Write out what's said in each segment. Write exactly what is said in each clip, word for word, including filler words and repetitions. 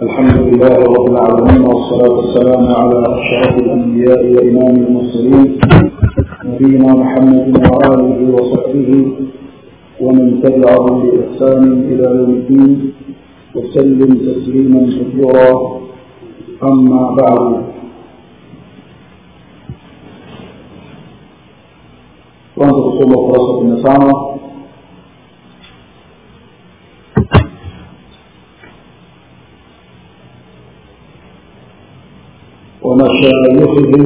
الحمد لله رب العالمين، والصلاة والسلام على أشرف الأنبياء وإمام المرسلين نبينا محمد وآله وصحبه ومن تبعهم بإحسان إلى يوم الدين وسلم تسليما كثيرا. أما بعد، وأنت تصلي فرصة النسامة ومشايخهم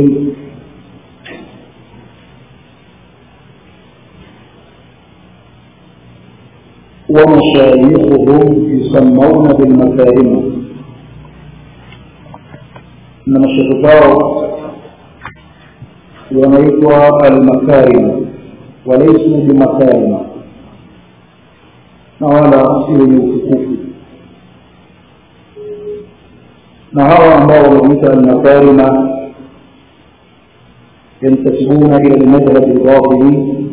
ومشايخهم يسمون بالمكارم، من الشرطاء ونيتوا المكارم وليسوا بمكارم ولا أصير الكفوف. na hawa ambao wanaita al-makarima yantasibuna ila al-madhhab al-dhahiri,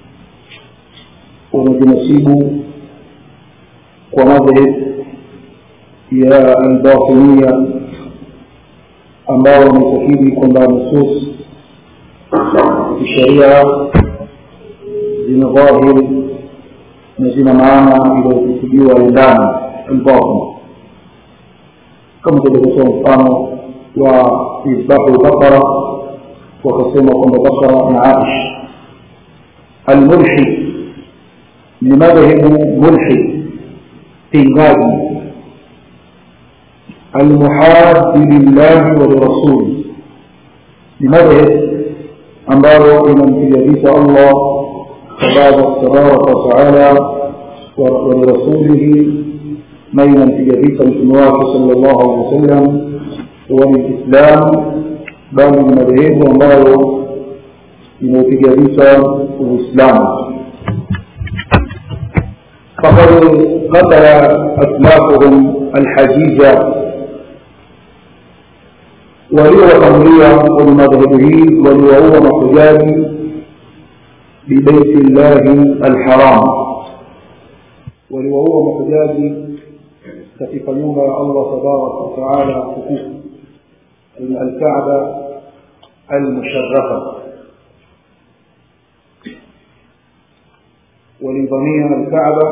wanajinasibu kwa madhhab ya al-batiniyya ambao wanafikiri kwamba nusus za sharia zina dhahiri na zina maana iliyokusudiwa ndani al-batin, kama tulivyotoa mfano wa isbahu al-baqara wakasema kwamba baqara na Aisha. Al-mulhid ni madhhabu mulhid pingaji, al-muhad lillahi wa lirasuli ni madhhab ambayo inampiga vita Allah tabaraka wa taala wa lirasulihi ما ينتج في النبي صلى الله عليه وسلم والإسلام، بل من الذين ومروا ينتج في الإسلام. فقد قتل أسلافهم الحجيجة وليو تمريا والمذهبه وليو محجاج ببيت الله الحرام، وليو محجاج katika nyumba ya Allah tabaraka wa taala tukufu al-Kaaba al-musharrafa. walivamia al-Kaaba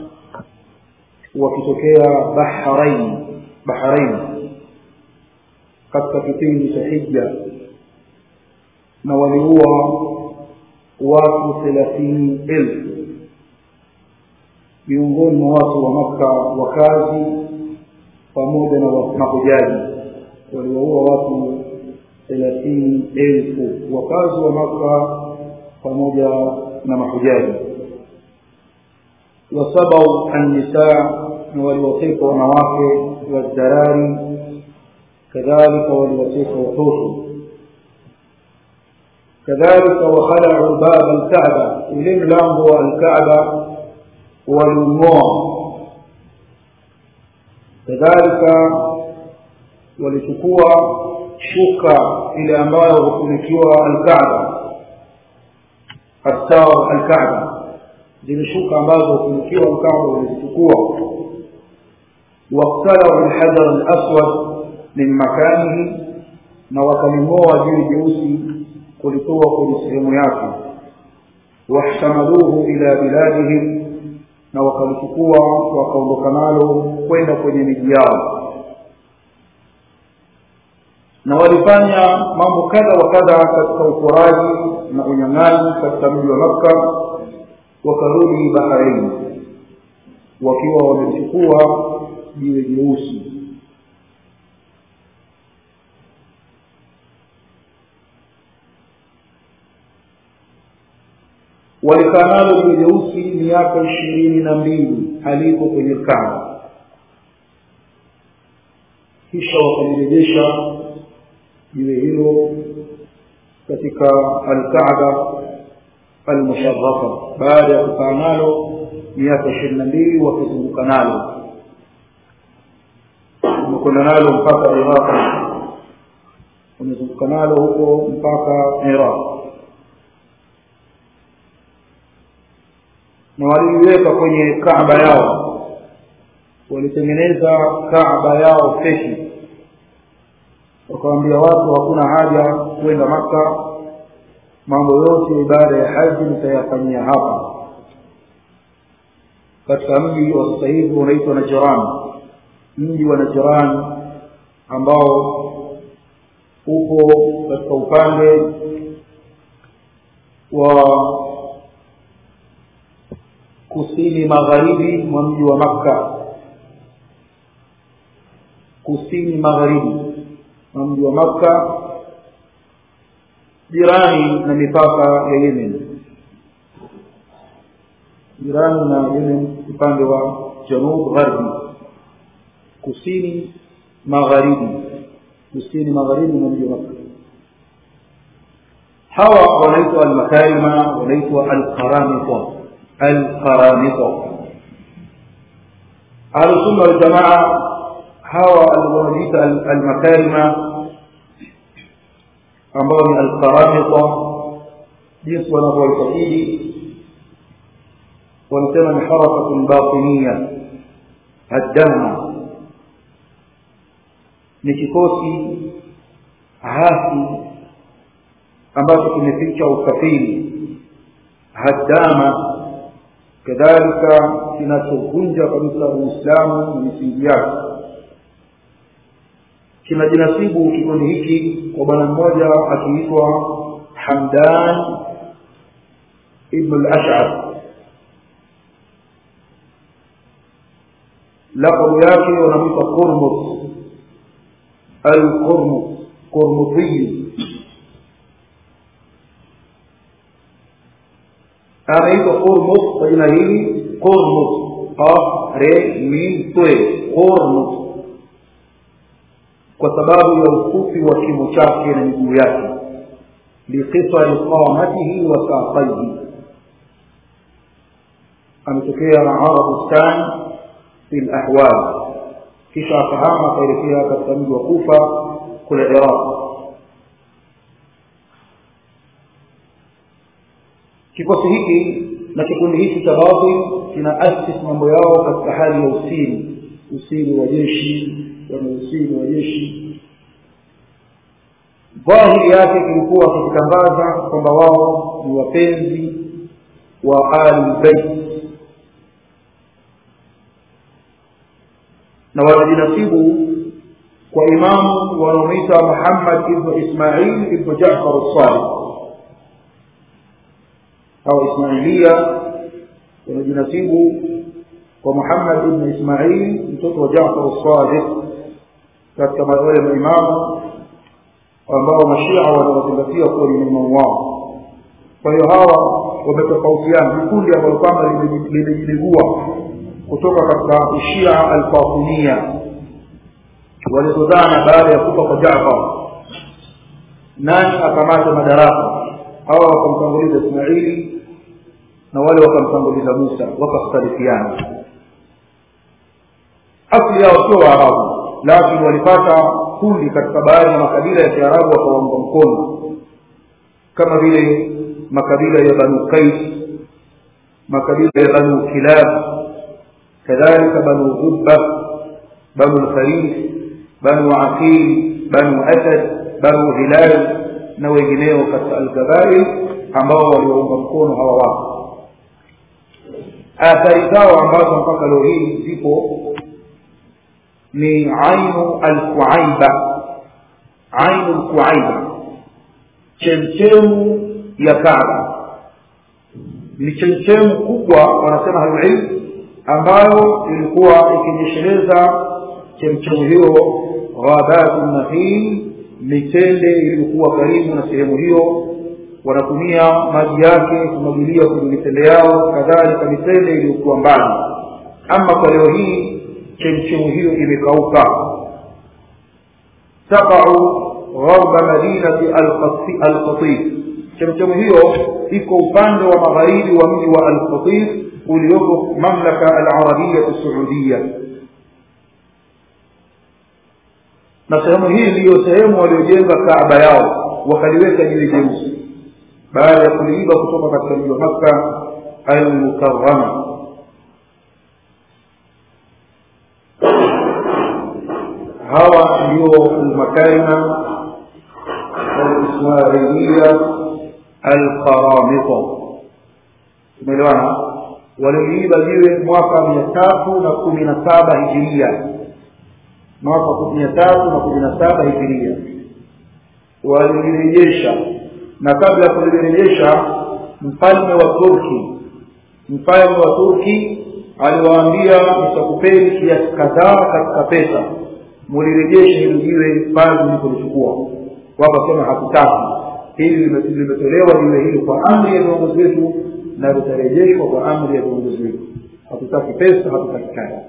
wakitokea Bahrain Bahrain katika kipindi cha Hija, na waliua watu thelathini elfu miongoni mwa watu wa Makka, wakazi pamoja na mahujaji. Waliwaua watu thelathini elfu wakazi wa Makka pamoja na mahujaji. wasabau an-nisaa, na waliwateka wanawake, wadharari kadhalika waliwateka watoto. kadhalika wakhalau bab al-Kaaba, ule mlango wa al-Kaaba walimoa. kadhalika walichukua shuka ile ambayo hufunikiwa al-Kaaba, astar al-Kaaba, zile shuka ambazo hufunikiwa al-Kaaba walichukua. waqtalau al-hajar al-aswad min makanihi, na wakalimoa jiwe jeusi kulitoa kwenye sehemu yake. wahtamaluhu ila biladihim, na wakalichukua wakaondoka nalo kwenda kwenye miji yao. na walifanya mambo kadha wa kadha katika uporaji na unyang'anyi katika mji wa Makka. wakarudi Bahrain wakiwa wamechukua jiwe jeusi. walikaa nalo jiwe jeusi miaka ishirini na mbili aliko kwenye Kaaba, kisha wakalirejesha jiwe hilo katika al-Kaaba al-musharrafa baada ya kukaa nalo miaka ishirini na mbili wakizunguka nalo. wamekwenda nalo mpaka Iraq, wamezunguka nalo huko mpaka Iraq, na waliweka kwenye Kaaba yao walitengeneza Kaaba yao feki, wakawaambia watu hakuna haja kwenda Makka, mambo yote ibada ya haji mtayafanyia hapa katika mji wa sasa hivi unaitwa Najran. Mji wa Najran ambao upo katika upande wa kusini magharibi mwa mji wa Makka, kusini magharibi mwa mji wa Makka, jirani na mipaka ya Yemen, jirani na Yemen upande wa janub gharbi, kusini magharibi, kusini magharibi mwa mji wa Makka. hawa wanaitwa al-makarima, wanaitwa al-qaramita, al-qaramita. Al-sunna wal jamaa hawa wanaitwa al-makarima ambao ni al-qaramita, jinsi wanavyoitakidi wanasema ni harakatun batiniya haddama, ni kikosi hasi ambacho kimeficha ukafiri, haddama kadhalika kinachovunja kabisa Uislamu na misingi yake. Kinajinasibu kikundi hiki kwa bwana mmoja akiitwa Hamdan ibn al-Ash'ab. laqabu yake wanamuita Qurmut, al-Qurmut, Qurmuti. anaitwa Qurmut kwa jina hili Qurmut, qaf re mim twe, Qurmut, kwa sababu ya ufupi wa kimo chake na miguu yake, liqisari qamatihi wa saqaihi. ametokea Arabistan fi al-ahwal, kisha akahama kaelekea katika mji wa Kufa kule Iraq. Kikosi hiki na kikundi hiki cha baadhi kinaasisi mambo yao katika hali ya usiri, usiri wa jeshi, wana usiri wa jeshi. Dhahiri yake kilikuwa kikitangaza kwamba wao ni wapenzi wa Ahlul-Bayt na wanajinasibu kwa imamu wanaomuita Muhammad ibn Ismail ibn Ja'far as-Sadiq au Ismailia, wanajinasibu kwa Muhammad ibn Ismail mtoto wa Ja'far as-Sadiq, katika wale maimamu ambao mashia wanawazingatia kuwa ni imamu wao. Kwa hiyo hawa wametofautiana, vikundi ambavyo kama limejibigua kutoka katika Ushia al-Fatimiyya, walizozana baada ya kufa kwa Jaafar, nani akamata madaraka. Hawa wakamtanguliza Ismaili na wale wakamtanguliza Musa, wakastalifiana. Asili yao sio Waarabu, lakini walipata kundi katika baadhi ya makabila ya Kiarabu wakawaunga mkono, kama vile makabila ya Banu Qais, makabila ya Banu Kilab, kadhalika Banu Ubba, Banu al-Kharif, Banu Aqil, Banu Asad, Banu Hilal na wengineo katika al-Qabail ambao waliwaunga mkono hawa watu. Athari zao ambazo mpaka leo hii zipo ni Ainu al-Kuaiba, Ainu al-Kuaiba, chemchemu ya Kaaba. Ni chemchemu kubwa wanasema al-ilm ambayo ilikuwa ikinyesheleza chemchemu hiyo ghabatun nakhil, mitende ilikuwa karibu na sehemu hiyo, wanatumia maji yake kumwagilia kwenye mitende yao, kadhalika mitende ilikuwa mbali. Ama kwa leo hii chemchemu hiyo imekauka. Taqa'u gharba madinati al-Qatif, chemchemu hiyo iko upande wa magharibi wa mji wa al-Qatif ulioko mamlaka al-Arabia as-Saudia. Na sehemu hii ndiyo sehemu waliojenga Kaaba yao, wakaliweka jiwe jeusi baada ya kuliiba kutoka katika mji wa Makka al-Mukarrama. hawa ndio al-makarima al-ismailiyya al-qaramita. Tumeelewana? Waliiba jiwe mwaka mia tatu na kumi na saba hijiria, mwaka mia tatu na kumi na saba hijiria walirejesha, na kabla ya kurejesha mfalme wa Turki mfalme wa Turki aliwaambia nitakupeni kiasi kadhaa katika pesa mulirejeshe hili jiwe pale mlipochukua. Wakasema hakutaki, hili limetolewa jiwe hili kwa amri ya viongozi wetu na litarejeshwa kwa amri ya viongozi wetu, hatutaki pesa, hatutaki kaya.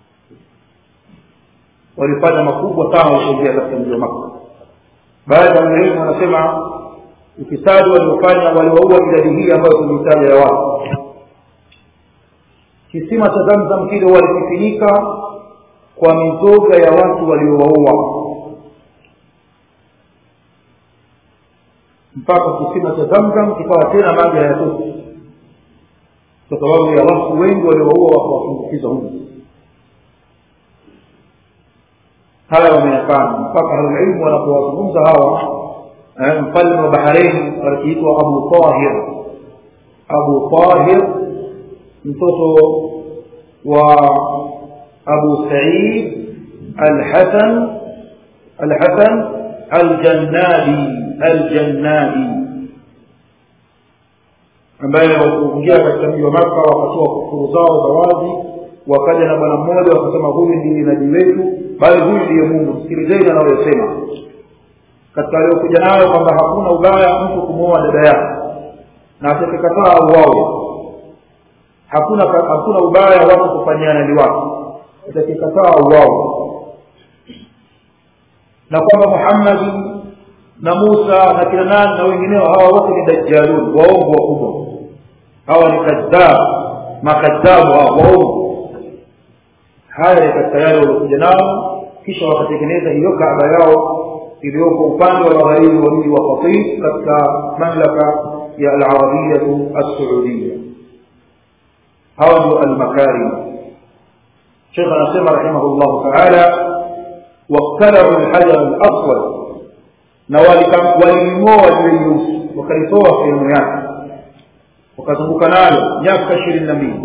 Walifanya makubwa sana kuingia katika mji wa Makka. Baada ya walimu wanasema ukisadi waliofanya waliwaua idadi hii ambayo tulitaja ya watu. Kisima cha Zamzam kile walikifinika kwa mizoga ya watu waliowaua, mpaka kisima cha Zamzam kikawa tena maji hayatoki kwa sababu ya watu wengi waliowaua wakawafundikiza huko. Haya wameyafanya mpaka walimu wanapowazungumza hawa mfalme wa Bahrain aliitwa Abu Tahir Abu Tahir mtoto wa Abu Sa'id al-Hasan al-Hasan al-Jannadi al-Jannadi ambaye walipoingia katika mji wa Makka wakatoa kufuru zao za wazi, wakaja na bwana mmoja wakasema huyu ndiye nabii wetu, bali huyu ndiye Mungu, sikilizeni anayosema. Katika leo kuja nayo kwamba hakuna ubaya mtu kumuoa dada yake na atakikataa auawe, hakuna hakuna ubaya watu kufanyana liwati, atakikataa auawe, na kwamba Muhammad na Musa na kila nani na wengineo hawa wote ni dajjalun, waongo wakubwa, hawa ni kadhab, makadhabu hawa waongo. Haya ni katika yale waliokuja nao, kisha wakatengeneza hiyo Kaaba yao iliyoko upande wa magharibi wa mji wa Qatif katika mamlaka ya al-Arabia as-Saudia. Hawa ndio al-makarim. Sheikh anasema rahimahullah ta'ala waqtalahu al-hajar al-aswad, na walimoa jiwe jeusi wakalitoa sehemu yake wakazunguka nalo miaka ishirini na mbili,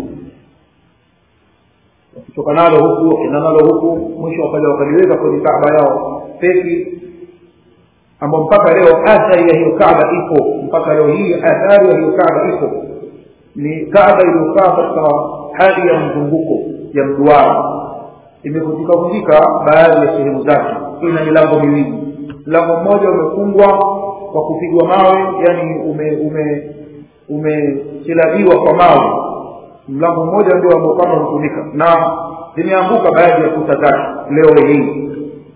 wakitoka nalo huku na nalo huku, mwisho wakaja wakaliweka kwenye Kaaba yao peki, ambao mpaka leo athari ya hiyo Kaaba ipo, mpaka leo hii athari ya hiyo Kaaba ipo. Ni Kaaba iliyokaa katika hali ya mzunguko ya mduara, imevunjika vunjika baadhi ya sehemu zake. Ina milango miwili, mlango mmoja umefungwa kwa kupigwa mawe, yani ume ume umesilabiwa kwa mawe, mlango mmoja ndio ambao kama unatumika, na zimeanguka baadhi ya kuta zake leo hii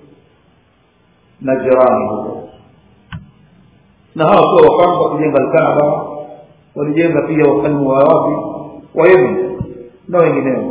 na jirani huko. Na hao sio wakaanza kujenga al-Kaaba, walijenga pia wafalme wa Arabi wa Yemen na wengineo.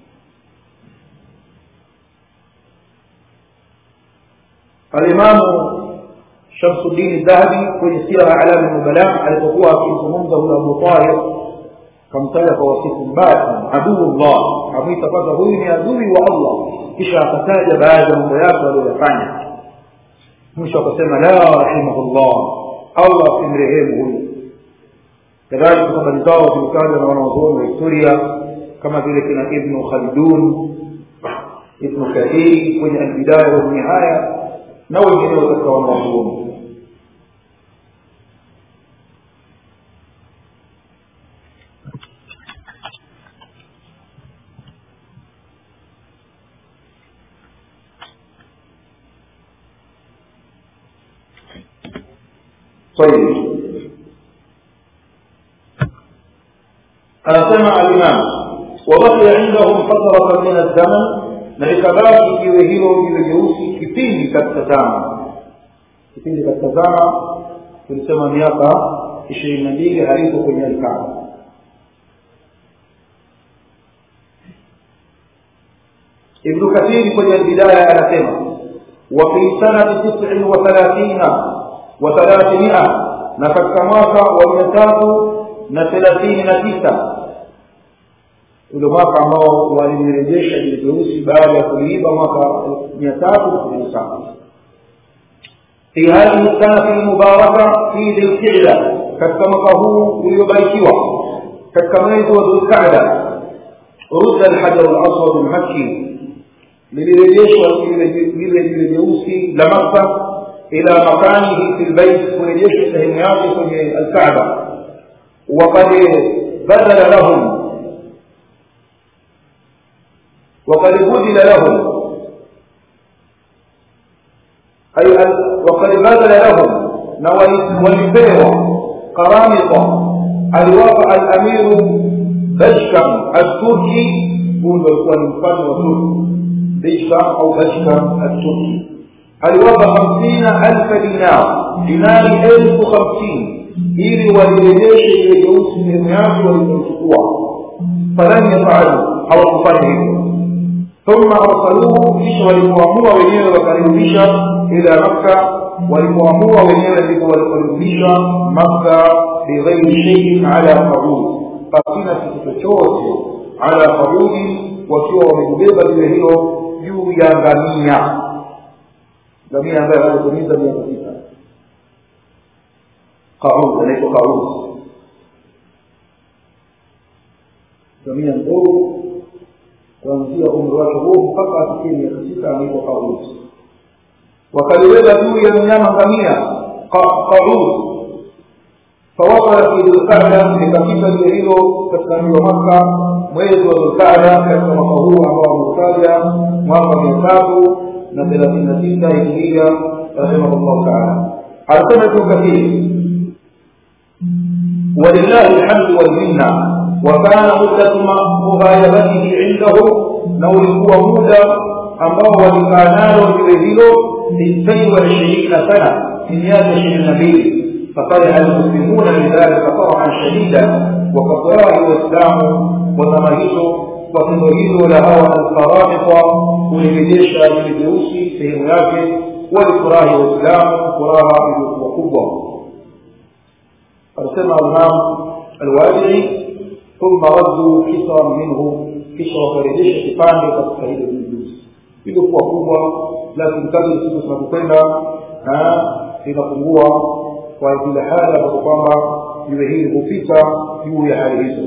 Al-Imam Shamsuddin Dhahabi kwenye Sira A'lam al-Nubala alipokuwa akizungumza huyo Abu Tahir, kamtaja kwa wasifu mbaya, aduullah, amwita kwanza huyu ni adui wa Allah, kisha akataja baadhi ya mambo yake aliyofanya, mwisho akasema la rahimahullah, Allah simrehemu huyu. Kadhalika habari zao zilikaja na wanazuoni wa historia kama vile kina Ibn Khaldun, Ibn Kathir kwenye al-Bidaya wa Nihaya na wengineo katika wanazuoni. طيب anasema al-Imam wabaki عندهم فترة من الزمن, na ikabaki jiwe hilo jiwe jeusi kipindi katika zama kipindi katika zama tulisema miaka ishirini na mbili halipo kwenye al-Kaaba. Ibn Kathir kwenye al-Bidaya anasema wa fi sanati tis'in wa thalathina wa thalathimia, na katika mwaka wa mia tatu na thelathini na tisa ule mwaka ambao walirejesha ile jeusi baada ya kuiba mwaka mia tatu kumi na saba. في هذه السنة المباركة في ذي القعدة كما هو يباركوا كما يذو ذو القعدة رد الحجر الأسود المكي للرجيش للجوسي لمكة إلى مكانه في البيت ورجيش تهنياته في الكعبة وقد بذل لهم وقد بذل لهم أي وقد بذل لهم ولبيرا قرامطة الواقع الأمير بشكم التركي قول الفن وتركي بشكم أو بشكم التركي الواقع خمسين ألف دينار دينار ألف وخمسين إلي وليجيش يجوز من الناس وليجوز فلن يفعلوا أو تفعلوا ثم أرسلوه كشف للمعموة ونير وكاليوبيشا إلى مكة وللمعموة ونير وكاليوبيشا مكة بغير شيء على قبول فقنا في تشوت على قبول وكيو مجببة بهيو يو يا غمية غمية هذا هو تميزة بيانتيها قعود وليس قعود غمية نقول kuanzia umri wake huo mpaka afikie miaka sita anaitwa qaud. Wakaliweza juu ya mnyama ngamia qaud fawasala fi dhulqa'da likafika juu hilo katika mji wa Makka mwezi wa dhulqa'da katika mwaka huu ambao umetaja mwaka mia tatu na thelathini na sita hijiria rahimahullah ta'ala. Anasema Ibn Kathir walillahi alhamdu wal minna وكان مدة مغايبته عنده نولكوا مدة ambao walikaa nalo vile hilo sitini na ishirini sana miaka ishirini na mbili فقال المسلمون لذلك فرحا شديدا وكفراه الإسلام وتمهيزه وتمهيزه لهوى القرامطة ولمديشة للجوسي سهم yake والكراه الإسلام كراها وقوة. أرسلنا الإمام الوادعي ثم ردوا كسرا منه كسرا فريدش kipande katika ile juzi hilo kwa kubwa lakini kadri siku zinapokwenda na inapungua kwa ile hali ambapo kwamba iwe hili hupita juu ya hali hizo.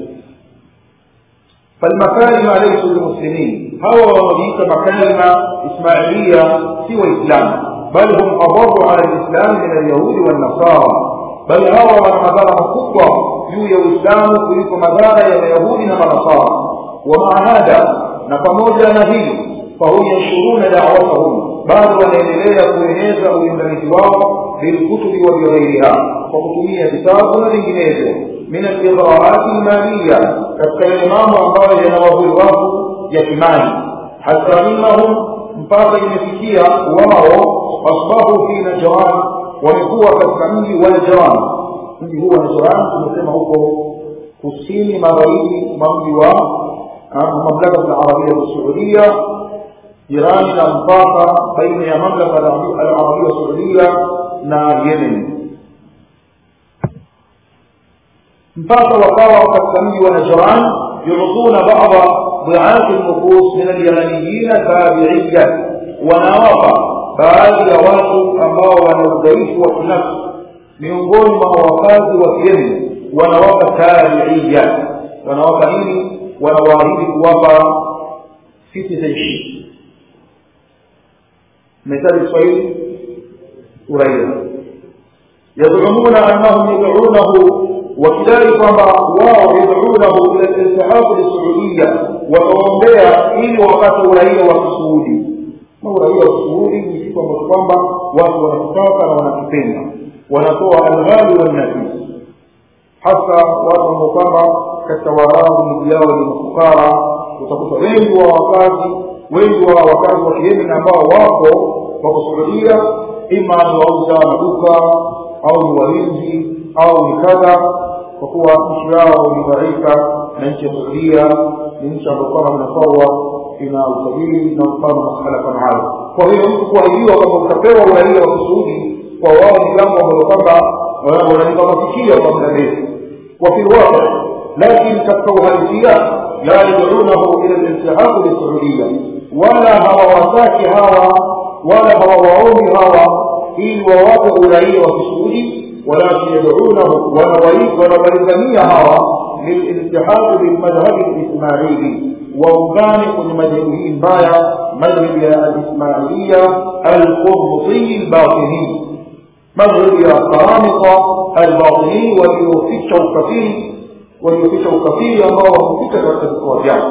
فالمكارم ليس للمسلمين هو وضيت مكارم إسماعيلية سوى الإسلام بل هم أضروا على الإسلام من اليهود والنصارى بل هو والمدار مكبر juu ya Uislamu kuliko madhara ya Wayahudi na Manasara. Wa maana na pamoja na hili fahum yashuruna da'watahum bado wanaendelea kueneza ulinganizi wao bilkutubi wa ghairiha kwa kutumia vitabu na vinginevyo min al-idra'at al-maliyya katika yale mambo ambayo yanawahuri watu ya kimani hata minhum mpaka imefikia wao asbahu fi najran walikuwa katika mji wa Najran. Mji huo Najran tunasema huko kusini magharibi mwa mji wa mamlaka ya Arabia ya Saudia jirani na mpaka baina ya mamlaka ya Arabia ya Saudia na Yemen. mpaka wakawa katika mji wa Najran yuruduna baadha dhi'at an-nufus min al-yamaniyin tabi'iyya wanawapa baadhi ya watu ambao wana udhaifu wa kinafsi miongoni mwa wakazi wa Yemen wanawapa tabi'iyya wanawapa nini wanawaahidi kuwapa citizenship مثال Swahili uraia yadhumuna annahum yad'unahu wakidai kwamba wao yad'unahu ila al-iltihaq lis-Saudiya wataombea ili wapate uraia wa Saudi. Na uraia wa Saudi ni kitu ambacho kwamba watu wanataka na wanakipenda wanatoa al-ghali wal-nafis hasa watu ambao kwamba katika warabu miji yao ni mfukara. Utakuta wengi wa wakazi wengi wa wakazi wa Yemen ambao wako wako Saudia ima ni wauza maduka au ni walinzi au ni kadha kwa kuwa nchi yao ni dhaifa na nchi ya Saudia ni nchi ambayo kama inafawa ina usajili na mfano masuala kama hayo. Kwa hiyo mtu kuahidiwa kama utapewa uraia wa Saudi kwa wao ni jambo ambalo kwamba wanalipa mafikia kwa muda mrefu kwa kiwako lakini katika uhalisia لا يدعونه إلى الالتحاق بالسعودية ولا هو وساك هوا ولا هو وعوم هوا إن وواقع إليه وفي ولكن يدعونه ونولدني هوا للالتحاق بالمذهب الإسماعيلي ومغانق المذهبين بايع مذهب الإسماعيلية القرمطي الباطني مذهب القرامطة الباطني وليوفيش الكثير وليوفيش الكثير الله مفيك كالكثير يعني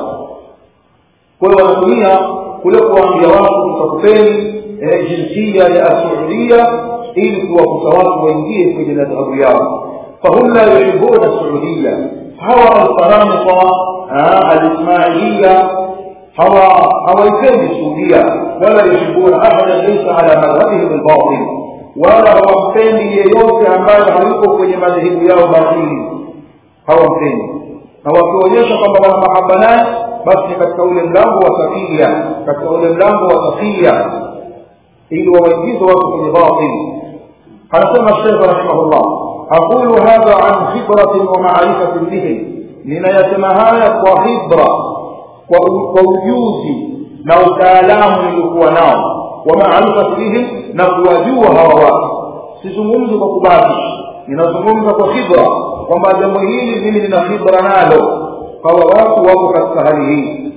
كل ونقلية كلكوا أنبياء كتبين جنسية للسعودية إلك وفتوات وإنجيه في جنة أبيان فهم لا يحبون السعودية هو القرامطة الإسماعيلية هو هو يكون السعودية ولا يحبون أحدا ليس على مذهبهم الباطل ولا هو مفيني يوسي ambaye hayuko kwenye madhehebu yao batili hawa mfeni na wakionyesha kwamba wana mahaba naye basi katika ule mlango wa safia katika ule mlango wa safia ili waingize watu kwenye batili anasema Sheikh rahimahullah aqulu hadha an khibratin wa ma'rifatin bihi ninayasema haya kwa khibra kwa ujuzi na utaalamu nilikuwa nao wa ma'rifati bihi na kuwajua hawa watu sizungumzi kwa kubahatisha ninazungumza kwa khibra kwamba jambo hili mimi nina khibra nalo hawa watu wako katika hali hii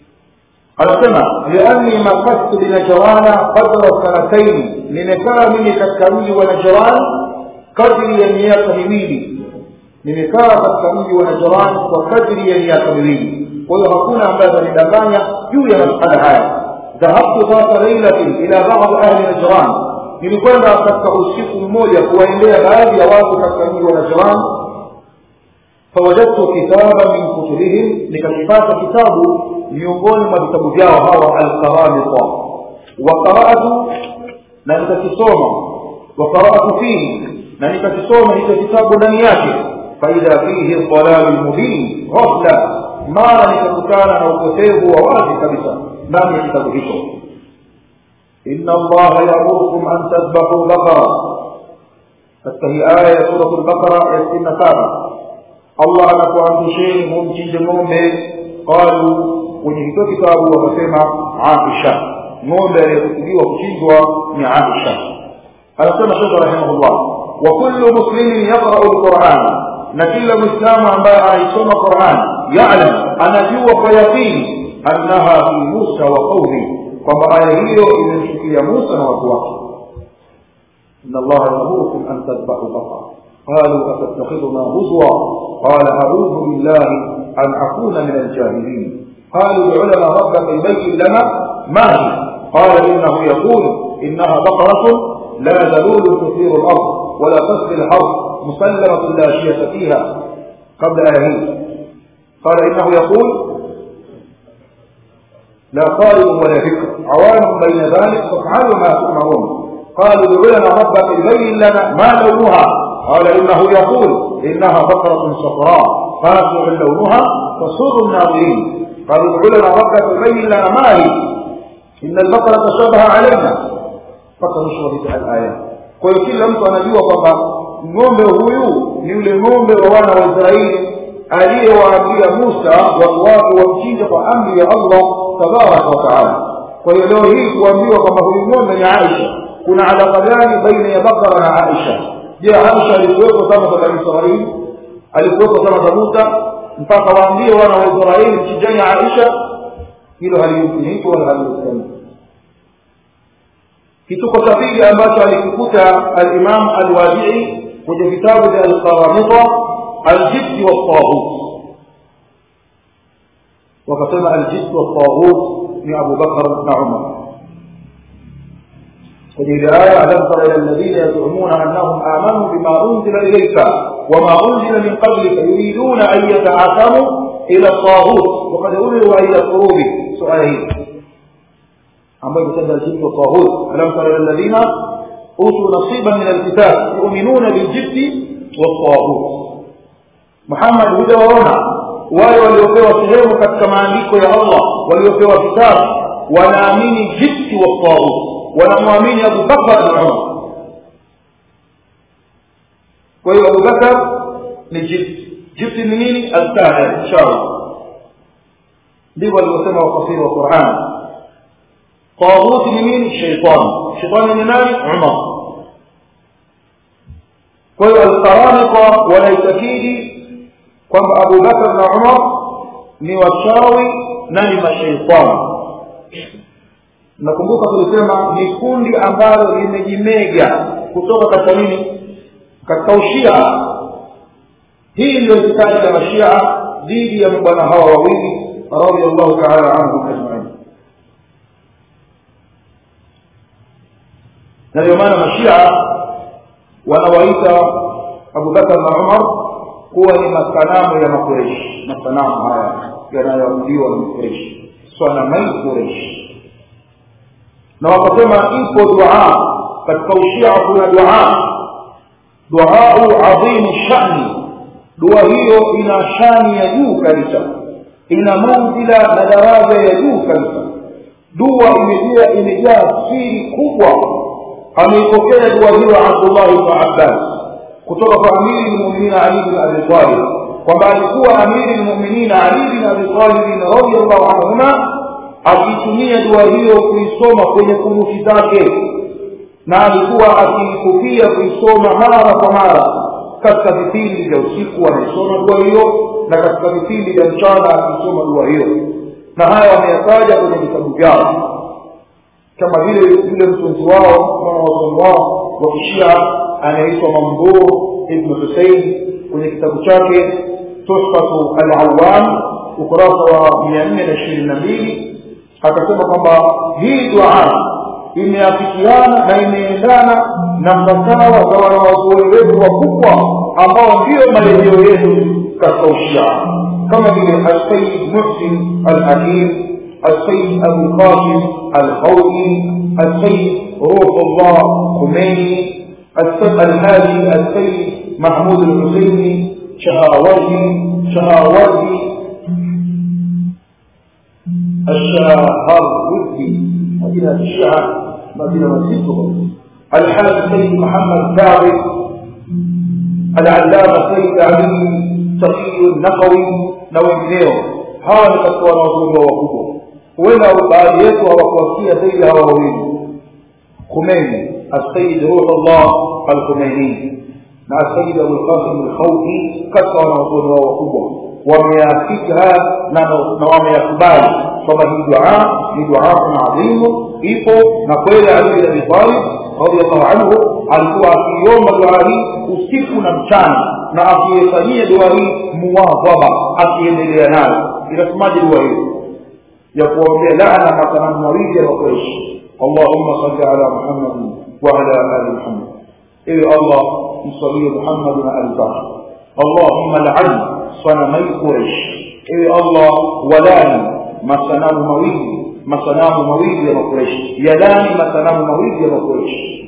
anasema lianni makastu binajwana qadra sanatayn nimekaa mimi katika mji wa Najran kadri ya miaka miwili nimekaa katika mji wa Najran kwa kadri ya miaka miwili kwa hiyo hakuna ambaye anidanganya juu ya masuala haya dhahabtu dhata laylatin ila ba'd ahli Najran nilikwenda katika usiku mmoja kuwaendea baadhi ya watu katika mji wa Najran fawajadtu kitaban min kutubihim nikakipata kitabu miongoni mwa vitabu vyao hawa al-qaramita wa qara'atu na nikakisoma wa qara'atu fihi na nikakisoma hicho kitabu ndani yake faida fihi dhalalul mubin ghafla mara nikakutana na upotevu wa wazi kabisa ndani ya kitabu hicho inna allaha ya'murukum an tadhbahu baqara katika hii aya ya sura al-baqara ya sitini na saba Allah anakuamrisheni mumchinje ng'ombe qalu kwenye hicho kitabu wakasema Aisha ng'ombe aliyekusudiwa kuchinjwa ni Aisha anasema Sheikh rahimahullah wa kullu muslimin yaqra'u al-Qur'an na kila muislamu ambaye anaisoma Qur'an ya'lam anajua kwa yaqini annaha fi Musa wa qawmi kwamba aya hiyo imemshukia Musa na watu wake inna Allaha ya'murukum an tadhbahu baqara qalu atattakhiduna huzwa qala a'udhu billahi an akuna min al-jahilin قالوا لعلنا ربك يبين لنا ما هي قال إنه يقول إنها بقرة لا ذلول تثير الأرض ولا تسقي الحرث مسلمة لا شية فيها قبل آهين قال إنه يقول لا قارب ولا فكر عوام بين ذلك فافعلوا ما تؤمرون قالوا لعلنا ربك يبين لنا ما لونها قال إنه يقول إنها بقرة صفراء فاسع لونها تصر الناظرين قالوا ادع لنا ربك تبين لنا ما هي ان البقره تشابه علينا فكنشوا في الايه kwa hiyo kila mtu anajua kwamba ng'ombe huyu ni yule ng'ombe wa wana wa Israeli aliyewaambia Musa watu wake wamchinje kwa amri ya Allah tabaraka wa taala kwa hiyo leo hii kuambiwa kwamba huyu ng'ombe ni Aisha kuna alaka gani baina ya Bakara na Aisha je Aisha alikuwepo kama kwa Israeli alikuwepo kama za Musa mpaka waambie wana wa Israeli mchinjeni Aisha hilo haliyumkiniki wala haliwezekani kituko cha pili ambacho alikikuta al-Imam al-Wadi'i kwenye vitabu vya al-Qaramita al-Jibt wa al-Taghut wakasema al-Jibt wa al-Taghut ni Abu Bakr na Umar kwenye ile aya alam tara ila alladhina yaz'umuna annahum amanu bima unzila ilayka wama unzila min qablika yuriduna an yata'akamu ila at-taghut waqad umiru ila al-qurubi suala hili ambayo kusema al-jibt wa at-taghut alam tara ila alladhina utu nasiban min al-kitab yu'minuna bil-jibt wa at-taghut Muhammad hujawaona wale waliopewa sehemu katika maandiko ya Allah waliopewa kitabu wanaamini jibt wa at-taghut wanamwamini Abu Bakar na Umar kwa hiyo Abu Bakar ni jibt jibt ni nini al-tahir inshallah ndivyo alivyosema wafasiri wa Qur'an. Taghut ni nini? Shaytan. Shaytan ni nani? Umar. kwa hiyo al-Qaramita wanaitakidi kwamba Abu Bakar na Umar ni wachawi na ni mashaitani. Nakumbuka tulisema ni kundi ambalo limejimega kutoka katika nini? Katika ushia. Hii ndio itikadi ya mashia dhidi ya mabwana hawa wawili radhiyallahu ta'ala anhum ajma'in. Na ndio maana mashia wanawaita Abu Bakar na Umar kuwa ni masanamu ya Makureishi. Masanamu haya yanayoabudiwa na Makureishi, sanamu Quraish. Na wakasema ipo dua katika ushia, kuna dua dua adhim shani. Dua hiyo ina shani ya juu kabisa, ina manzila na daraja ya juu kabisa. Dua imejaa imejaa siri kubwa. Ameipokea dua hiyo Abdullah ibn Abbas kutoka kwa Amiri al-Mu'minin Ali ibn Abi Talib, kwamba alikuwa Amiri al-Mu'minin Ali ibn Abi Talib radhiyallahu anhuma akitumia dua hiyo kuisoma kwenye kunuti zake, na alikuwa akikupia kuisoma mara kwa mara katika vipindi vya usiku anasoma dua hiyo, na katika vipindi vya mchana akisoma dua hiyo. Na haya wameyataja kwenye vitabu vyao, kama vile yule mtunzi wao na wasomi wao wa Shia anaitwa Manzur ibn Husayn kwenye kitabu chake Tuhfatu al-Awwam ukurasa wa mia nne na ishirini na mbili akasema kwamba hii dua imeafikiana na imeendana na mtawa za wanawazuoni wetu wakubwa ambao ndio marejeo yetu katika Shia, kama vile Al-Sayyid Muhsin Al-Hakim, السيد أبو القاسم الخوئي، السيد روح الله خميني، السيد الهادي السيد محمود الحسيني، شهاوردي شهاوردي الشهاوردي مدينة الشيعة مدينة مسجدهم، الحاج السيد محمد ثابت، العلامة السيد علي تقي النقوي نوينيو. هذا كتوى نوزول ووكوكو ولا baadhi yetu hawakuwasikia zaidi hawa wawili, Khomeini, Al-Sayyid Ruhullah Al-Khomeini na Al-Sayyid Abu al-Qasim Al-Khawfi, katika wanawazuoni wao wakubwa wameafiki haya na wameyakubali kwamba hii dua ni dua adhimu, ipo na kweli. Ali bin Abi Talib radhiyallahu anhu alikuwa akiomba dua hii usiku na mchana, na akifanyia dua hii muwadhaba, akiendelea nayo. Inasemaje dua hii ya kuombea laana masanamu mawili ya Quraysh? Allahumma salli ala Muhammad wa ala ali Muhammad. Ewe Allah, msalie Muhammad na ali zake. Allahumma la'an sanamai Quraysh. Ewe Allah, walani masanamu mawili masanamu mawili ya Quraysh, yalani masanamu mawili ya Quraysh.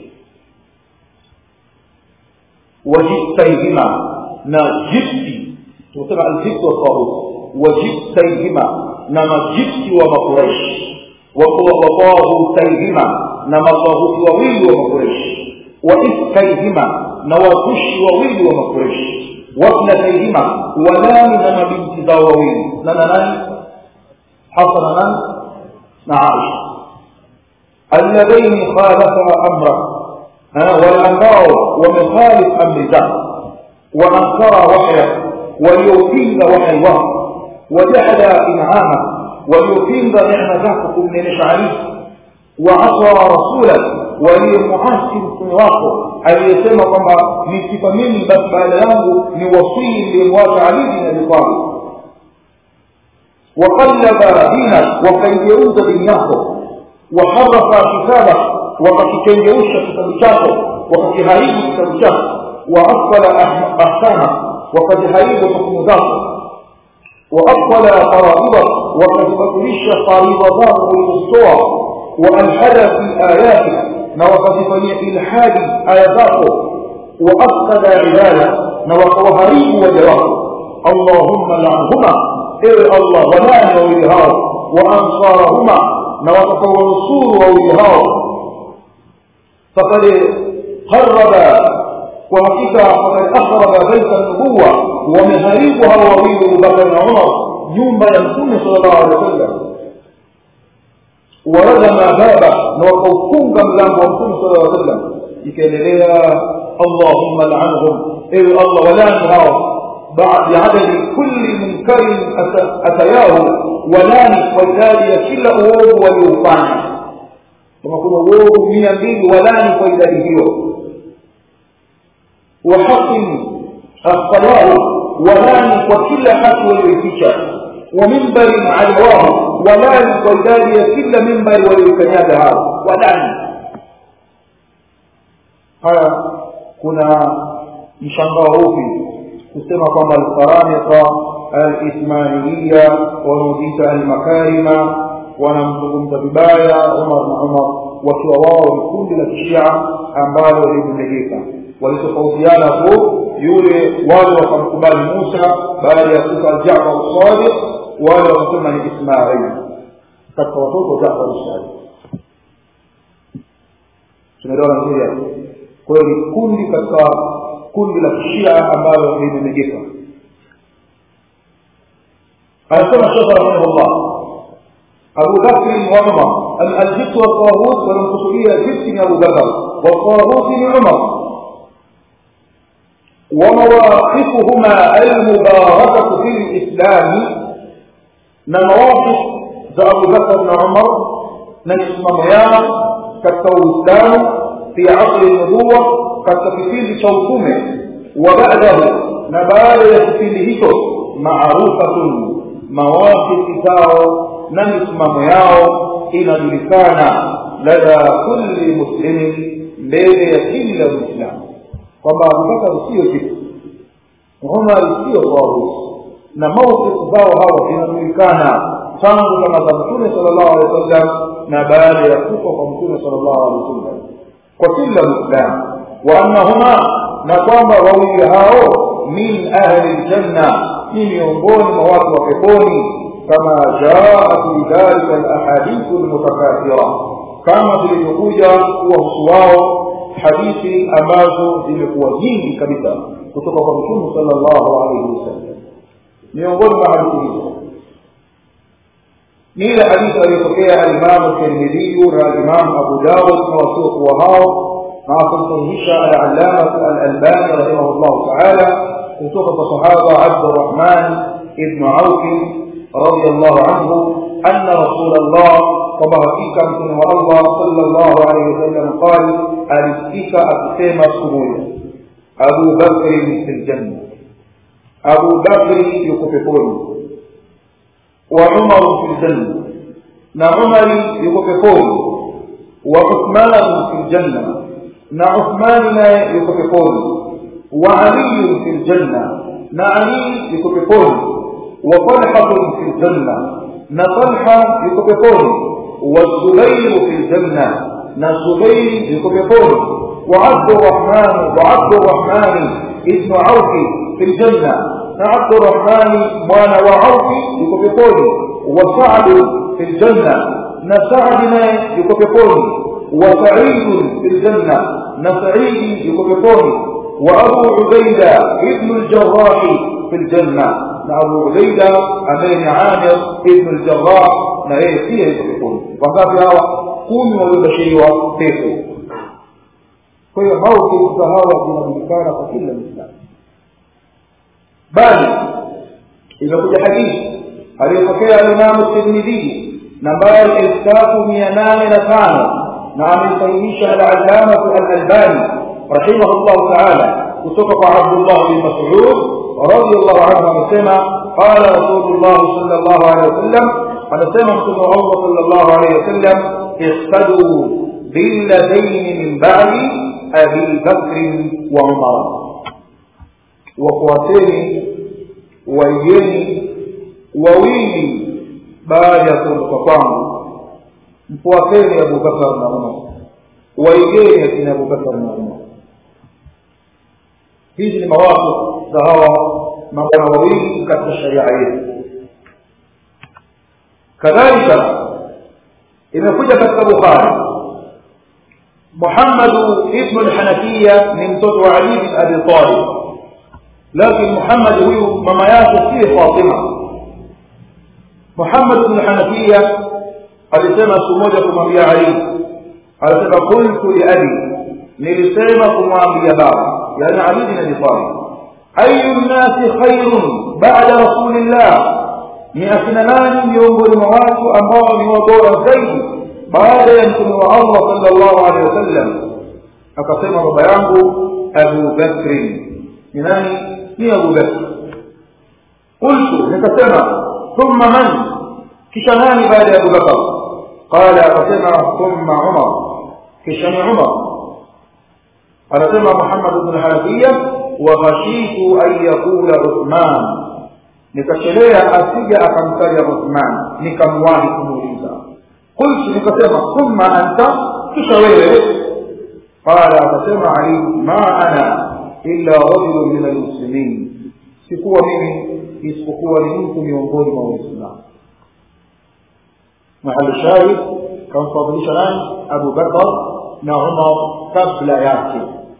Wajibtaihima, na jibti tunasema al-jibt wa tawhid, wajibtaihima na majibti wa Quraysh, wa tawhidihima na matawhid wawili wa Quraysh, wa ifkaihima na wakushi wawili wa Quraysh, wa ibnataihima walani na mabinti zao wawili, na nani? Hasan na Aisha, alladhina khalafa amra wal ambao wamekhalif amri zake, wa ankara wahya waliyopinga wahyi wake, وجحد إنعامه وليقيم نعمته من عليه، وعصى رسوله وليمحسن صراطه aliyesema kwamba nisifa mimi basi baada yangu ni wasii aliyemwacha Ali bin Abi Talib, waqallaba dina wakaigeuza dini yako, waharafa kitaba wakakitengeusha kitabu chako, wakakiharibu kitabu chako, waasfala ahkama wakajiharibu hukumu zako, وأقبل فرائضه وكذبتلش فريضته والمستوى، وألحد في آياته نوقفتني إلحاد آياته، وأفقد عباده نوقوهريه وجراته. اللهم لعنهما إر الله ولعن وإلهاه، وأنصارهما نوقفوا الرسول وإلهاه، فقد قرب وحقيقة فقد أخرب بيت النبوة ومهاريبها وويل بكر عمر nyumba ya Mtume sallallahu alaihi wasallam, waradama baba, na wakaufunga mlango wa Mtume sallallahu alaihi wasallam. Ikaendelea Allahumma la'anhum, ewe Allah walani hao bi'adadi kulli munkarin atayahu, walani kwa idadi ya kila uovu waliofanya. Kama kuna uovu mia mbili, walani kwa idadi hiyo. Wa haqqin akhtalahu, walani kwa kila haki walioificha. Wa minbarin alwahu, walani kwa idadi ya kila minbari waliokanyaga hao, walani. Haya kuna mshangao upi kusema kwamba al-Qaramita al-Ismailiyya wanaojiita al-Makarima wanamzungumza vibaya Umar na Umar, wakiwa wao ni kundi la Shia ambalo limegeka. Walitofautiana tu, yule wale wakamkubali Musa baada ya kufa Jaafar as-Sadiq, wale wakasema ni Ismail katika watoto wa Jaafar as-Sadiq. Tunaelewana vizuri hapo. Kwa hiyo ni kundi katika kundi la Shia ambalo limegeka. Anasema Sheikh rahimahullah, Abu Bakr wa Umar al-jibt wa al-taghut, walimkusudia jibt ni Abu Bakr wa al-taghut ni Umar. ومواقفهما المباركة في الإسلام، نمواقف ذا أبو بكر وعمر نجم ميانا كتو الإسلام في عصر النبوة كتفصيل شوكمه، وبعده نبال يتفصيله معروفة مواقف تاو نجم ميانا إلى ذلكانا لدى كل مسلم بين كل مسلم، kwamba Abubakar sio kitu, Umar sio tawhid, na mawqif zao hawa zinajulikana tangu kama za Mtume sallallahu alaihi wasallam na baada ya kufa kwa Mtume sallallahu alaihi wasallam kwa kila Muislamu, wa annahuma, na kwamba wawili hao min ahli aljanna, ni miongoni mwa watu wa peponi, kama jaa fi dhalika alahadith almutakathira, kama vilivyokuja kuwahusu wao hadithi ambazo zimekuwa nyingi kabisa kutoka kwa Mtume sallallahu alaihi wasallam. Miongoni mwa hadithi hizo ni ile hadithi aliyopokea al-Imam Tirmidhi na Imam Abu Dawud na wasiokuwa hao, na akamsahihisha al-Allama al-Albani rahimahullah ta'ala kutoka kwa sahaba Abdurrahman ibn Auf radiyallahu anhu anna Rasulullah, kwamba hakika Mtume wa Allah sallallahu alaihi wasallam qala, alisikika akisema siku moja, Abu Bakr fil janna, Abu Bakr yuko peponi, wa Umar fil janna, na Umar yuko peponi, wa Uthman fil janna, na Uthman naye yuko peponi, wa Ali fil janna, na Ali yuko peponi, wa Talha fil janna, na Talha yuko peponi, والزبير في الجنة، نا الزبير يكون، وعبد الرحمن وعبد الرحمن ابن عوف في الجنة، نا عبد الرحمن وانا وعوف يكون، وسعد في الجنة، نا سعد يكون، وسعيد في الجنة، نا سعيد يكون، وأبو عبيدة ابن الجراح في الجنة، نا أبو عبيدة أمين عامر ابن الجراح na yeye pia yuko peponi. Wangapi hawa? Kumi waliobashiriwa pepo. Kwa hiyo mauti za hawa zinajulikana kwa kila Muislamu. Bali imekuja hadithi aliyopokea Imam Tirmidhi nambari elfu tatu mia nane na tano, na amesahihisha al-Allama al-Albani rahimahullah ta'ala kutoka kwa Abdullah bin Mas'ud radiyallahu anhu, amesema qala Rasulullah sallallahu alaihi wasallam, anasema Mtume wa Allah sallallahu alayhi wasallam, iqtadu billadaini min ba'di Abi Bakr wa Umar, wafuateni waigeni wawili baada ya kuondoka kwangu, mfuateni Abu Bakr na Umar, waigeni akina Abu Bakr na Umar. Hizi ni mawazo za hawa mabwana wawili katika sharia yetu. Kadhalika imekuja katika Bukhari, Muhammad ibn al-Hanafiya ni mtoto wa Ali bin Abi Talib, lakini Muhammad huyu mama yake si Fatima, Muhammad ibn Hanafiya alisema siku moja kumwambia Ali, alisema qultu li abi, nilisema kumwambia baba, yani Ali bin Abi Talib, ayu nnasi khairun ba'da rasulillah, ni akina nani miongoni mwa watu ambao ni bora zaidi baada ya mtume wa Allah sallallahu alaihi wasallam? Akasema baba yangu Abu Bakr. Ni nani? Ni Abu Bakr. Qultu, nikasema thumma man, kisha nani baada ya Abu Bakr? Qala, akasema thumma Umar, kisha ni Umar. anasema Muhammad ibn Hanafiya, wa khashitu an yaqula Uthman, nikachelea asija akamtaja Uthman, nikamwahi kumuuliza. Qultu, nikasema thumma anta, kisha wewe? Qala, akasema Ali, ma ana illa rajulun min almuslimin, sikuwa mimi isipokuwa ni mtu miongoni mwa Waislamu. Mahali shahid kamfadhilisha nani? Abu Bakr na Umar kabla yake.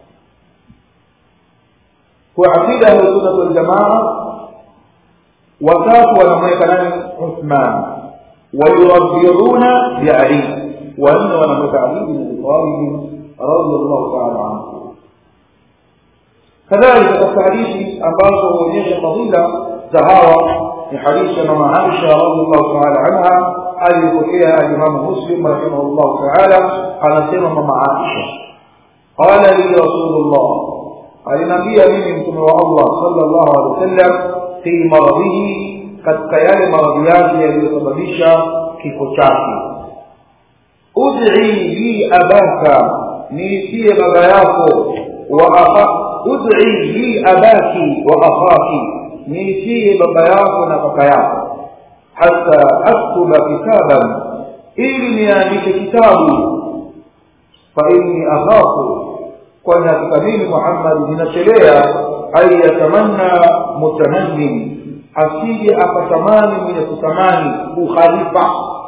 Kwa akida ya sunna wal jamaa, watatu wanamweka nani? Uthman. Wayurabbiruna bi Ali, wanne wanamweka Ali bin Abi Talib radiyallahu ta'ala anhu. kadhalika katika hadithi ambazo huonyesha fadhila za hawa ni hadithi ya mama Aisha radhiyallahu ta'ala anha, alipokea Imam Muslim rahimahullah ta'ala, anasema mama Aisha, qala li Rasulullah, alinambia mimi mtume wa Allah sallallahu alaihi wasallam, fi maradhihi, katika yale maradhi yake yaliyosababisha kifo chake, ud'i li abaka, niitie baba yako, wa akha ud'i li abaki wa akhaki, niitie baba yako na kaka yako, hatta aktuba kitaban, ili niandike kitabu, fa inni akhafu, kwani hakika mimi Muhammad ninachelea, ay yatamanna mutamannin, asije akatamani mwenye kutamani ukhalifa,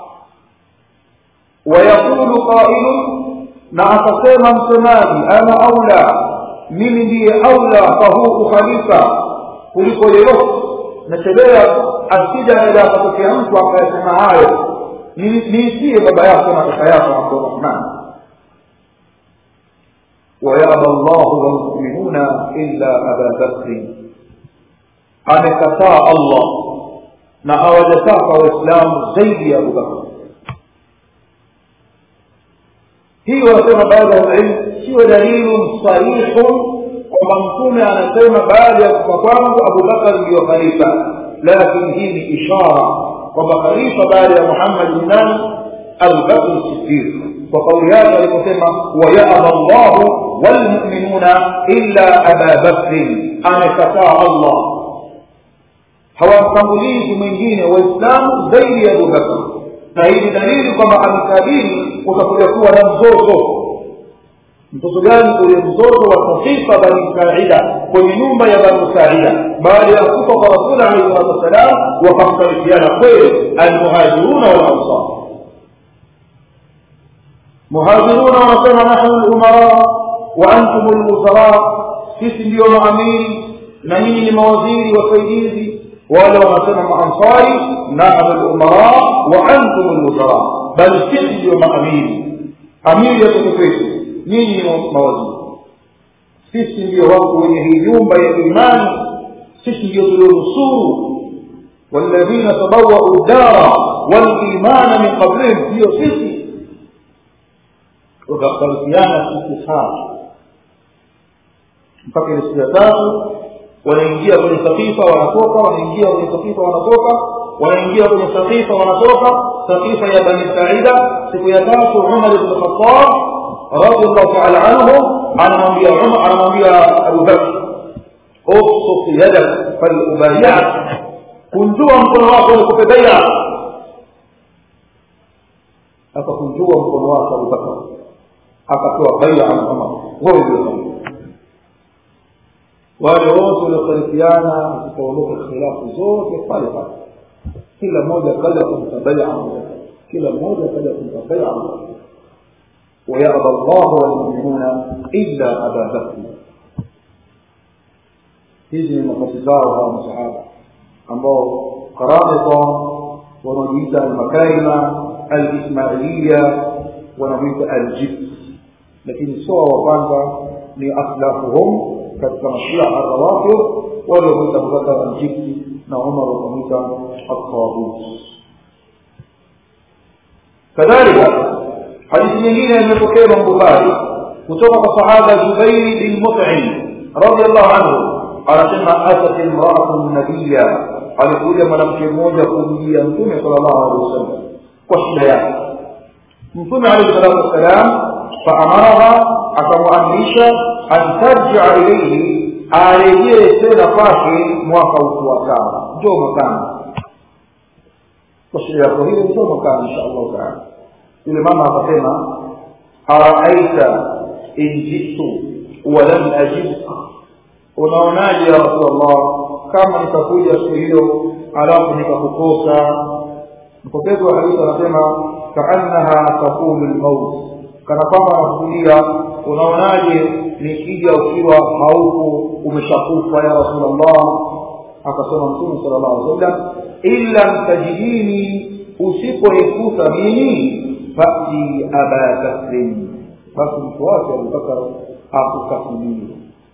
wa yaqulu qailun, na akasema msemaji, ana aula, mimi ndiye aula kwa huu ukhalifa kuliko yeyote. Nachelea asija ila akatokea mtu akayasema hayo, niitie baba yako na kaka yako Abdurrahman. Wa yaba Allahu wal mu'minuna illa Aba Bakr, amekataa Allah na hawajataka Waislamu zaidi ya Abu Bakr. Hii wanasema baada ya ilmu sio dalili sahihi kwamba mtume anasema baada ya kufa kwangu Abu Bakar ndio khalifa, lakini hii ni ishara kwamba khalifa baada ya Muhammad ni nani? Abu Bakr Siddiq, kwa kauli yake aliposema wa ya'aba Allahu wal mu'minuna illa Aba Bakr, amekataa Allah, hawamtangulii mwingine Waislamu zaidi ya Abu Bakr. Na hii ni dalili kwamba amekabili utakuja kuwa na mzozo. Mzozo gani? Ule mzozo wa Saqifa Bani Sa'ida, kwenye nyumba ya Bani Sa'ida, baada ya kufa kwa Rasul alayhi wasallam, wakamtarifiana kweli almuhajiruna wal ansar. Muhajiruna wanasema nahnu al-umara wa antum al-wuzara, sisi ndio maamiri na nyinyi ni mawaziri wasaidizi. Wale wanasema maansari, nahnu al-umara wa antum al-wuzara, bali sisi ndio maamiri, amiri ya kwetu, nyinyi ni mawaziri. Sisi ndio watu wenye hii nyumba ya imani, sisi ndio tulionusuru, walladhina tabawwa'u ad-dara wal imana min qablihim, ndio sisi. Wakakarifiana sisi sana mpaka ile siku ya tatu, wanaingia kwenye Saqifa wanatoka, wanaingia kwenye Saqifa wanatoka, wanaingia kwenye Saqifa wanatoka, Saqifa ya Bani Sa'ida. Siku ya tatu Umar ibn Khattab radiyallahu ta'ala anhu anamwambia Umar, anamwambia Abu Bakr, usut yadak fal ubay'ak, kunjua mkono wako nikupe bai'a. Akakunjua mkono wake Abu Bakr, akatoa bai'a na Umar. Wao wale wote waliokarifiana zikaondoka khilafu zote pale pale, kila mmoja kaja kumtabaya, kila mmoja kaja kumtabaya. Wa ya'ba Allahu wal mu'minuna illa Aba Bakr. hizi ni nafasi zao hawa masahaba ambao Qaramita wanaojiita al-makarima al-ismailiyya wanaojiita al-jibt, lakini sio wa kwanza ni aslafuhum katika mashia ar-rawafid walioita Abu Bakar al-Jibt na Umar wanaoita at-Taghut. kadhalika hadithi nyingine imepokea na Bukhari kutoka kwa sahaba Jubair bin Mut'im radiyallahu anhu anasema atat imra'atun nabiyya, alikuja mwanamke mmoja kumjia Mtume sallallahu alaihi wasallam kwa shida yake. Mtume alayhi salatu wasalam faamaraha, akamwamrisha an tarji'a ilayhi, arejee tena kwake mwaka ufuatao, njoo mwakani kwa shida yako hiyo, njoo mwakani insha Allah taala. Yule mama akasema araaita in jitu wa lam ajibka, unaonaje ya Rasulullah kama nitakuja siku hiyo alafu nikakukosa? Mpokezi wa hadithi anasema kaannaha taqulu al-maut, kana kama anakulia unaonaje nikija ukiwa hauko umeshakufa ya Rasulullah? Akasema Mtume sallallahu alaihi wasallam illa tajidini, usipoikuta mimi fati Aba Bakr, basi mfuate Abu Bakar akukafini.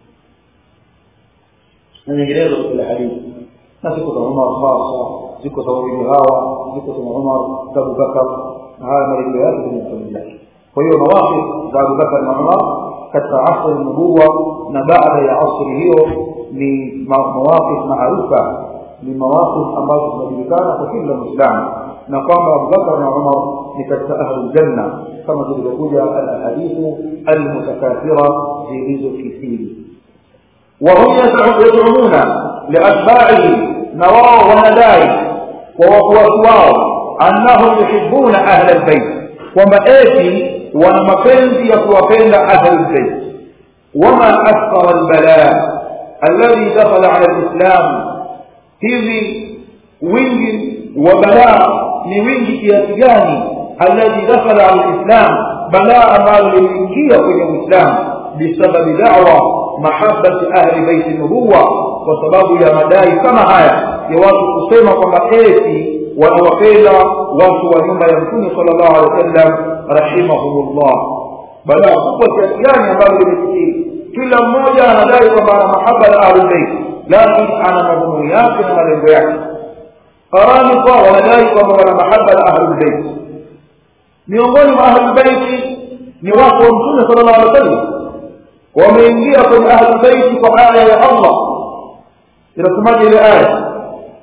Na nyinginezo katika hadithi na ziko za Umar khasa, ziko za wawili hawa, ziko za Umar na Abu Bakar, na haya marejeo yake ni familia. Kwa hiyo mawaqif za Abu Bakar na Umar katika asri nubuwa na baada ya asri hiyo ni mawaqif maarufa, ni mawaqif ambazo zinajulikana kwa kila Muislamu, na kwamba Abu Bakar na Umar ni katika ahlul janna kama zilivyokuja al-hadithu al-mutakathira zilizokithiri. وهم يدعون لأتباعه نواه وندائه ووقواتواه أنهم يحبون أهل البيت، وما آتي ونمكنزي يتوفين أهل البيت. وما أكثر البلاء الذي دخل على الإسلام، هذي وينج وبلاء نوينج كياتياني الذي دخل على الإسلام، بلاء ما للإنجية في الإسلام بسبب دعوة محبة أهل بيت النبوة، وسبب يا مداي كما هيا يواتو kusema kwamba eti wanawapenda watu wa nyumba ya Mtume sallallahu alaihi wasallam rahimahumullah. Bala kubwa kiasi gani ambayo limefikia, kila mmoja anadai kwamba ana mahaba ya ahlul bait, lakini ana madhumuni yake na malengo yake. Qarani kwa wanadai kwamba wana mahaba ya ahlul bait. Miongoni mwa ahlul bait ni watu wa Mtume sallallahu alaihi wasallam, wameingia kwenye ahlul bait kwa aya ya Allah. Inasemaje ile aya?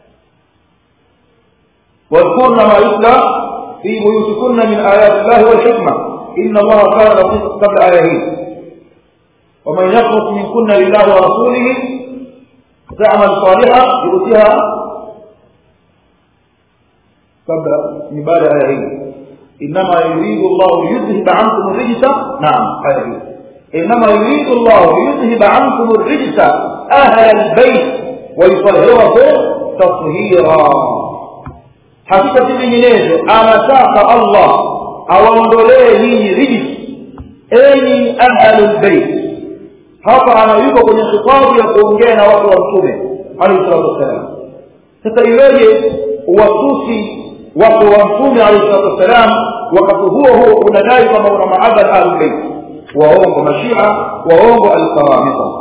واذكرن ما يتلى في بيوتكن من آيات الله والحكمة إن الله كان لطيفا قبل آياته ومن يقنط منكن لله ورسوله تعمل صالحا يؤتيها قبل من بعد آياته إنما يريد الله ليذهب عنكم الرجس. نعم آياته إنما يريد الله ليذهب عنكم الرجس أهل البيت ويطهركم تطهيرا. Hakika si nyinginezo anataka Allah awaondolee nyinyi rijisi enyi ahlul bait. Hapa anayuko kwenye khitabu ya kuongea na watu wa Mtume alayhi salatu wasallam. Sasa iweje watusi watu wa Mtume alayhi salatu wasallam wakati huo huo unadai kama una maadha ahlul bait? Waongo mashia, waongo al-karamita.